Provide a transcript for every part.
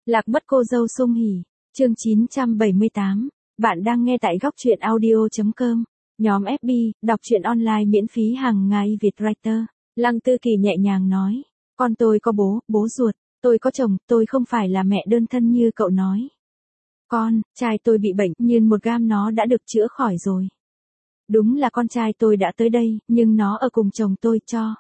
Lạc mất cô dâu sung hỉ. Chương 978. Bạn đang nghe tại góc truyện audio.com. Nhóm FB, đọc truyện online miễn phí hàng ngày Việt Writer. Lăng Tư Kỳ nhẹ nhàng nói. Con tôi có bố, bố ruột. Tôi có chồng, tôi không phải là mẹ đơn thân như cậu nói. Trai tôi bị bệnh, nhưng một gam nó đã được chữa khỏi rồi. Đúng là con trai tôi đã tới đây, nhưng nó ở cùng chồng tôi cho.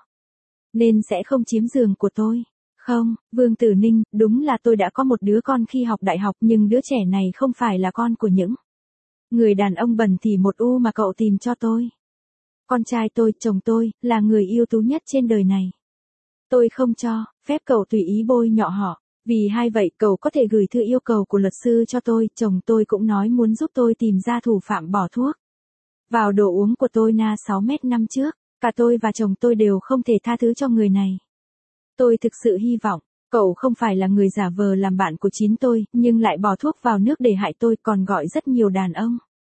Nên sẽ không chiếm giường của tôi. Không, Vương Tử Ninh, đúng là tôi đã có một đứa con khi học đại học, nhưng đứa trẻ này không phải là con của những người đàn ông bẩn thỉu một u mà cậu tìm cho tôi. Con trai tôi, chồng tôi, là người ưu tú nhất trên đời này. Tôi không cho phép cậu tùy ý bôi nhọ họ. Vì hay vậy, cậu có thể gửi thư yêu cầu của luật sư cho tôi. Chồng tôi cũng nói muốn giúp tôi tìm ra thủ phạm bỏ thuốc vào đồ uống của tôi 6 năm trước. Cả tôi và chồng tôi đều không thể tha thứ cho người này. Tôi thực sự hy vọng, cậu không phải là người giả vờ làm bạn của chính tôi, nhưng lại bỏ thuốc vào nước để hại tôi, còn gọi rất nhiều đàn ông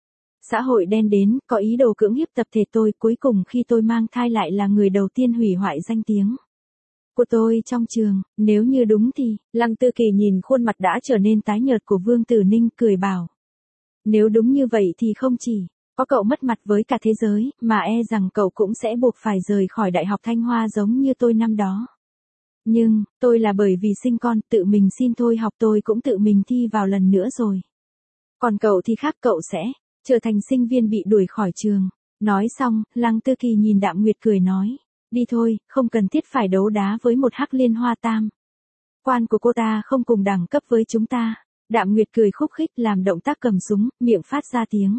xã hội đen đến, có ý đồ cưỡng hiếp tập thể tôi. Cuối cùng khi tôi mang thai lại là người đầu tiên hủy hoại danh tiếng của tôi trong trường. Nếu như đúng thì, Lăng Tư Kỳ nhìn khuôn mặt đã trở nên tái nhợt của Vương Tử Ninh, cười bảo. Nếu đúng như vậy thì không chỉ có cậu mất mặt với cả thế giới, mà e rằng cậu cũng sẽ buộc phải rời khỏi Đại học Thanh Hoa giống như tôi năm đó. Nhưng, tôi là bởi vì sinh con, tự mình xin thôi học, tôi cũng tự mình thi vào lần nữa rồi. Còn cậu thì khác, cậu sẽ trở thành sinh viên bị đuổi khỏi trường. Nói xong, Lăng Tư Kỳ nhìn Đạm Nguyệt cười nói. Đi thôi, không cần thiết phải đấu đá với một hắc liên hoa tam. Quan của cô ta không cùng đẳng cấp với chúng ta. Đạm Nguyệt cười khúc khích, làm động tác cầm súng, miệng phát ra tiếng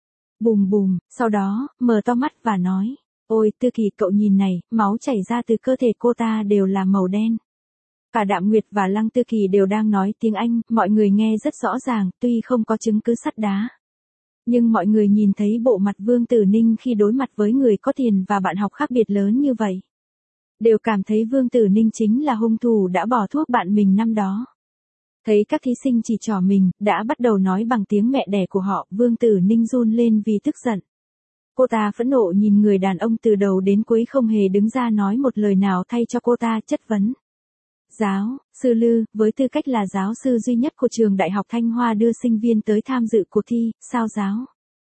bùm bùm, sau đó, mở to mắt và nói. Ôi, Tư Kỳ, cậu nhìn này, máu chảy ra từ cơ thể cô ta đều là màu đen. Cả Đạm Nguyệt và Lăng Tư Kỳ đều đang nói tiếng Anh, mọi người nghe rất rõ ràng, tuy không có chứng cứ sắt đá. Nhưng mọi người nhìn thấy bộ mặt Vương Tử Ninh khi đối mặt với người có tiền và bạn học khác biệt lớn như vậy. Đều cảm thấy Vương Tử Ninh chính là hung thủ đã bỏ thuốc bạn mình năm đó. Thấy các thí sinh chỉ trỏ mình, đã bắt đầu nói bằng tiếng mẹ đẻ của họ, Vương Tử Ninh run lên vì tức giận. Cô ta phẫn nộ nhìn người đàn ông từ đầu đến cuối không hề đứng ra nói một lời nào thay cho cô ta, chất vấn. Giáo sư Lư, với tư cách là giáo sư duy nhất của trường Đại học Thanh Hoa đưa sinh viên tới tham dự cuộc thi, sao giáo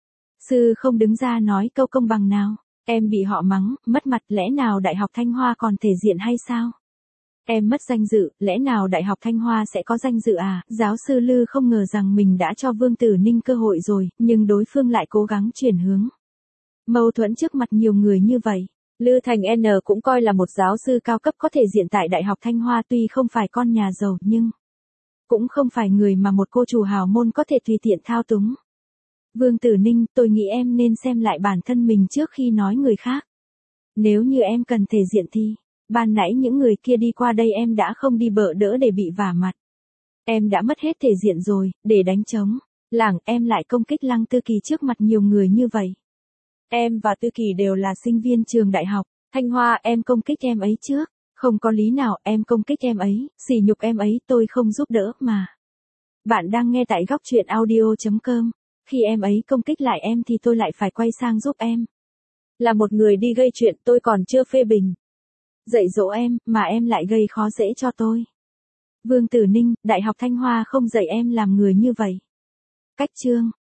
sư không đứng ra nói câu công bằng nào? Em bị họ mắng, mất mặt, lẽ nào Đại học Thanh Hoa còn thể diện hay sao? Em mất danh dự, lẽ nào Đại học Thanh Hoa sẽ có danh dự à? Giáo sư Lư không ngờ rằng mình đã cho Vương Tử Ninh cơ hội rồi, nhưng đối phương lại cố gắng chuyển hướng mâu thuẫn trước mặt nhiều người như vậy. Lư Thành N cũng coi là một giáo sư cao cấp có thể diện tại Đại học Thanh Hoa, tuy không phải con nhà giàu nhưng cũng không phải người mà một cô chủ hào môn có thể tùy tiện thao túng. Vương Tử Ninh, tôi nghĩ em nên xem lại bản thân mình trước khi nói người khác. Nếu như em cần thể diện thì, ban nãy những người kia đi qua đây em đã không đi bợ đỡ để bị vả mặt. Em đã mất hết thể diện rồi, để đánh trống lảng em lại công kích Lăng Tư Kỳ trước mặt nhiều người như vậy. Em và Tư Kỳ đều là sinh viên trường Đại học Thanh Hoa, em công kích em ấy trước. Không có lý nào em công kích em ấy, sỉ nhục em ấy, tôi không giúp đỡ mà. Bạn đang nghe tại góc truyện audio.com. Khi em ấy công kích lại em thì tôi lại phải quay sang giúp em. Là một người đi gây chuyện, tôi còn chưa phê bình dạy dỗ em, mà em lại gây khó dễ cho tôi. Vương Tử Ninh, Đại học Thanh Hoa không dạy em làm người như vậy. Cách chương